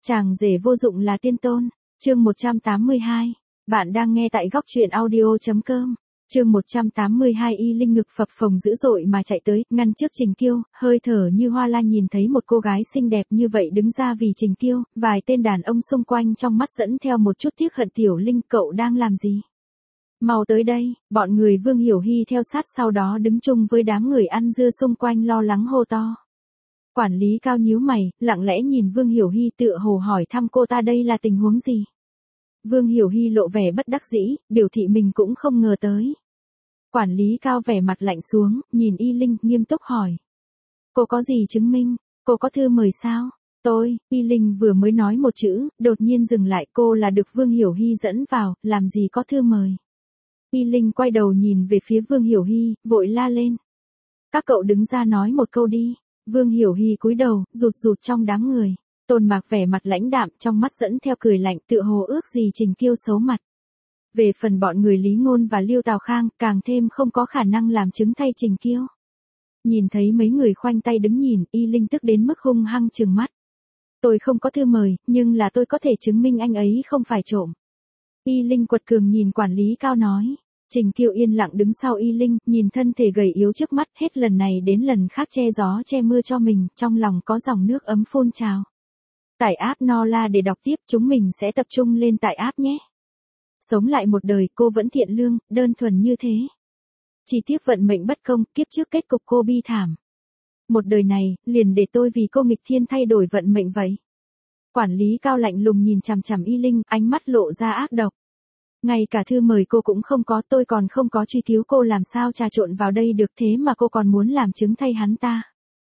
Chàng rể vô dụng là tiên tôn. Chương 182. Bạn đang nghe tại góc truyện audio.com. Chương 182. Y Linh ngực phập phồng dữ dội mà chạy tới, ngăn trước Trình Kiêu, hơi thở như hoa lan nhìn thấy một cô gái xinh đẹp như vậy đứng ra vì Trình Kiêu, vài tên đàn ông xung quanh trong mắt dẫn theo một chút tiếc hận. Tiểu Linh, cậu đang làm gì? Mau tới đây. Bọn người Vương Hiểu Hy theo sát sau đó đứng chung với đám người ăn dưa xung quanh lo lắng hô to. Quản lý Cao nhíu mày, lặng lẽ nhìn Vương Hiểu Hy tựa hồ hỏi thăm cô ta đây là tình huống gì. Vương Hiểu Hy lộ vẻ bất đắc dĩ, biểu thị mình cũng không ngờ tới. Quản lý Cao vẻ mặt lạnh xuống, nhìn Y Linh, nghiêm túc hỏi. Cô có gì chứng minh? Cô có thư mời sao? Y Linh vừa mới nói một chữ, đột nhiên dừng lại. Cô là được Vương Hiểu Hy dẫn vào, làm gì có thư mời. Y Linh quay đầu nhìn về phía Vương Hiểu Hy, vội la lên. Các cậu đứng ra nói một câu đi. Vương Hiểu Hy cúi đầu, rụt rụt trong đám người. Tôn Mạc vẻ mặt lãnh đạm, trong mắt dẫn theo cười lạnh, tựa hồ ước gì Trình Kiêu xấu mặt. Về phần bọn người Lý Ngôn và Liêu Tào Khang, càng thêm không có khả năng làm chứng thay Trình Kiêu. Nhìn thấy mấy người khoanh tay đứng nhìn, Y Linh tức đến mức hung hăng trừng mắt. Tôi không có thư mời, nhưng là tôi có thể chứng minh anh ấy không phải trộm. Y Linh quật cường nhìn quản lý Cao nói. Trình Kiêu yên lặng đứng sau Y Linh, nhìn thân thể gầy yếu trước mắt, hết lần này đến lần khác che gió che mưa cho mình, trong lòng có dòng nước ấm phun trào. Tải app Nola để đọc tiếp, chúng mình sẽ tập trung lên tải app nhé. Sống lại một đời, cô vẫn thiện lương, đơn thuần như thế. Chỉ tiếc vận mệnh bất công, kiếp trước kết cục cô bi thảm. Một đời này, liền để tôi vì cô nghịch thiên thay đổi vận mệnh vậy. Quản lý Cao lạnh lùng nhìn chằm chằm Y Linh, ánh mắt lộ ra ác độc. Ngay cả thư mời cô cũng không có, tôi còn không có truy cứu cô, làm sao trà trộn vào đây được, thế mà cô còn muốn làm chứng thay hắn ta.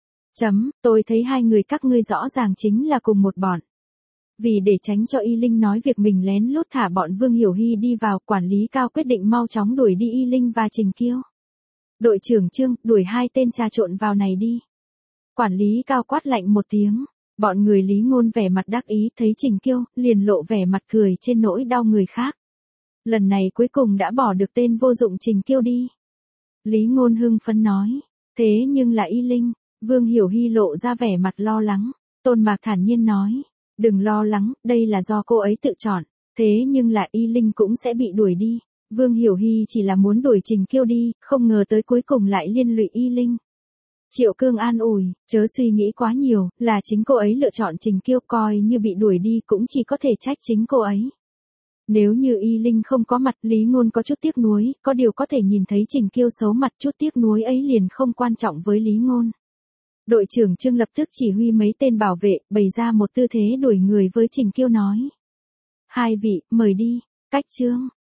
Tôi thấy hai người các ngươi rõ ràng chính là cùng một bọn. Vì để tránh cho Y Linh nói việc mình lén lút thả bọn Vương Hiểu Hy đi vào, quản lý Cao quyết định mau chóng đuổi đi Y Linh và Trình Kiêu. Đội trưởng Trương, đuổi hai tên trà trộn vào này đi. Quản lý Cao quát lạnh một tiếng. Bọn người Lý Ngôn vẻ mặt đắc ý, thấy Trình Kiêu, liền lộ vẻ mặt cười trên nỗi đau người khác. Lần này cuối cùng đã bỏ được tên vô dụng Trình Kiêu đi. Lý Ngôn hưng phấn nói. Thế nhưng là Y Linh. Vương Hiểu Hy lộ ra vẻ mặt lo lắng. Tôn Mạc thản nhiên nói. Đừng lo lắng, đây là do cô ấy tự chọn. Thế nhưng là Y Linh cũng sẽ bị đuổi đi. Vương Hiểu Hy chỉ là muốn đuổi Trình Kiêu đi, không ngờ tới cuối cùng lại liên lụy Y Linh. Triệu Cương an ủi, chớ suy nghĩ quá nhiều, là chính cô ấy lựa chọn Trình Kiêu, coi như bị đuổi đi cũng chỉ có thể trách chính cô ấy. Nếu như Y Linh không có mặt, Lý Ngôn có chút tiếc nuối, có điều có thể nhìn thấy Trình Kiêu xấu mặt, chút tiếc nuối ấy liền không quan trọng với Lý Ngôn. Đội trưởng Trương lập tức chỉ huy mấy tên bảo vệ, bày ra một tư thế đuổi người với Trình Kiêu nói. Hai vị, mời đi. Cách Trương,